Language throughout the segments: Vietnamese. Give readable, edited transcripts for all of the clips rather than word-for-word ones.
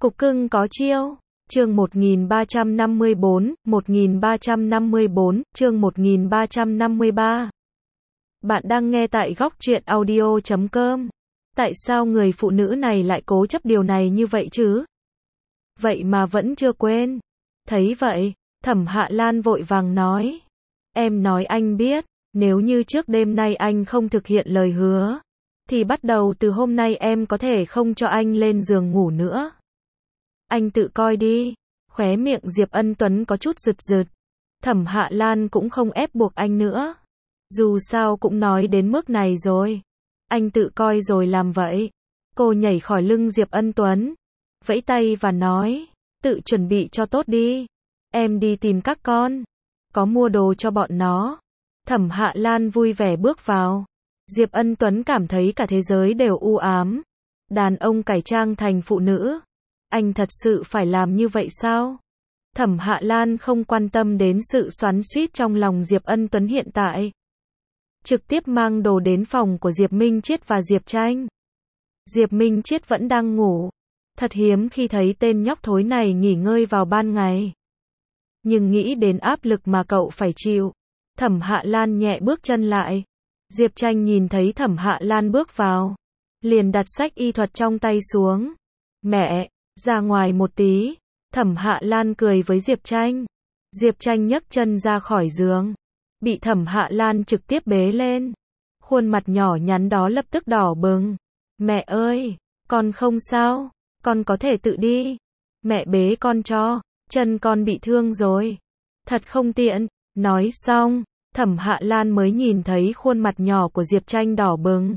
Cục cưng có chiêu. Chương 1354, chương 1353. Bạn đang nghe tại góc truyện audio.com. Tại sao người phụ nữ này lại cố chấp điều này như vậy chứ? Vậy mà vẫn chưa quên. Thấy vậy, Thẩm Hạ Lan vội vàng nói. Em nói anh biết, nếu như trước đêm nay anh không thực hiện lời hứa, thì bắt đầu từ hôm nay em có thể không cho anh lên giường ngủ nữa. Anh tự coi đi. Khóe miệng Diệp Ân Tuấn có chút rực rực. Thẩm Hạ Lan cũng không ép buộc anh nữa. Dù sao cũng nói đến mức này rồi. Anh tự coi rồi làm vậy. Cô nhảy khỏi lưng Diệp Ân Tuấn, vẫy tay và nói, tự chuẩn bị cho tốt đi. Em đi tìm các con. Có mua đồ cho bọn nó. Thẩm Hạ Lan vui vẻ bước vào. Diệp Ân Tuấn cảm thấy cả thế giới đều u ám. Đàn ông cải trang thành phụ nữ. Anh thật sự phải làm như vậy sao? Thẩm Hạ Lan không quan tâm đến sự xoắn xuýt trong lòng Diệp Ân Tuấn hiện tại. Trực tiếp mang đồ đến phòng của Diệp Minh Chiết và Diệp Tranh. Diệp Minh Chiết vẫn đang ngủ. Thật hiếm khi thấy tên nhóc thối này nghỉ ngơi vào ban ngày. Nhưng nghĩ đến áp lực mà cậu phải chịu, Thẩm Hạ Lan nhẹ bước chân lại. Diệp Tranh nhìn thấy Thẩm Hạ Lan bước vào, liền đặt sách y thuật trong tay xuống. Mẹ, ra ngoài một tí. Thẩm Hạ Lan cười với Diệp Tranh. Diệp Tranh nhấc chân ra khỏi giường, bị Thẩm Hạ Lan trực tiếp bế lên. Khuôn mặt nhỏ nhắn đó lập tức đỏ bừng. Mẹ ơi, con không sao, con có thể tự đi. Mẹ bế con cho, chân con bị thương rồi. Thật không tiện. Nói xong, Thẩm Hạ Lan mới nhìn thấy khuôn mặt nhỏ của Diệp Tranh đỏ bừng.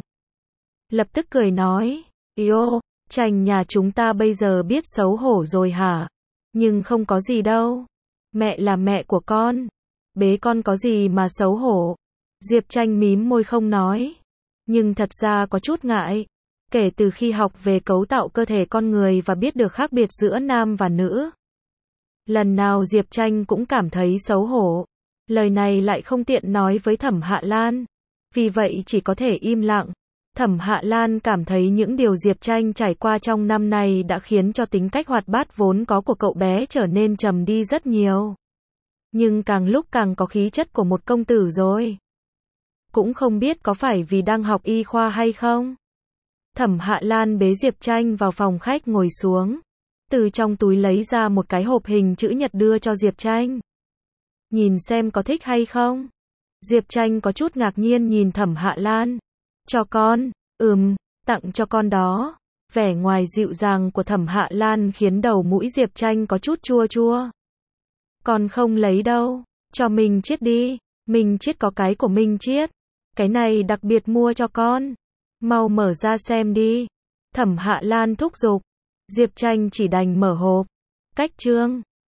Lập tức cười nói, Yêu, Tranh nhà chúng ta bây giờ biết xấu hổ rồi hả? Nhưng không có gì đâu. Mẹ là mẹ của con. Bế con có gì mà xấu hổ? Diệp Tranh mím môi không nói. Nhưng thật ra có chút ngại. Kể từ khi học về cấu tạo cơ thể con người và biết được khác biệt giữa nam và nữ, lần nào Diệp Tranh cũng cảm thấy xấu hổ. Lời này lại không tiện nói với Thẩm Hạ Lan. Vì vậy chỉ có thể im lặng. Thẩm Hạ Lan cảm thấy những điều Diệp Tranh trải qua trong năm nay đã khiến cho tính cách hoạt bát vốn có của cậu bé trở nên trầm đi rất nhiều. Nhưng càng lúc càng có khí chất của một công tử rồi. Cũng không biết có phải vì đang học y khoa hay không. Thẩm Hạ Lan bế Diệp Tranh vào phòng khách ngồi xuống. Từ trong túi lấy ra một cái hộp hình chữ nhật đưa cho Diệp Tranh. Nhìn xem có thích hay không. Diệp Tranh có chút ngạc nhiên nhìn Thẩm Hạ Lan. Cho con, tặng cho con đó. Vẻ ngoài dịu dàng của Thẩm Hạ Lan khiến đầu mũi Diệp Tranh có chút chua chua. Con không lấy đâu, cho Minh Chiết đi. Minh Chiết có cái của Minh Chiết. Cái này đặc biệt mua cho con. Mau mở ra xem đi. Thẩm Hạ Lan thúc giục. Diệp Tranh chỉ đành mở hộp. Cách chương